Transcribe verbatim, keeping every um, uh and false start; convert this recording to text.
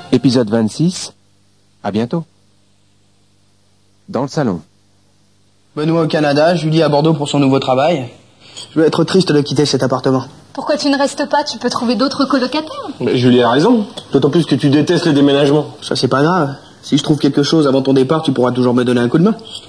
Épisode vingt-six. À bientôt. Dans le salon. Benoît au Canada, Julie à Bordeaux pour son nouveau travail. Je vais être triste de quitter cet appartement. Pourquoi tu ne restes pas? Tu peux trouver d'autres colocataires. Mais Julie a raison. D'autant plus que tu détestes les déménagements. Ça, c'est pas grave. Si je trouve quelque chose avant ton départ, tu pourras toujours me donner un coup de main.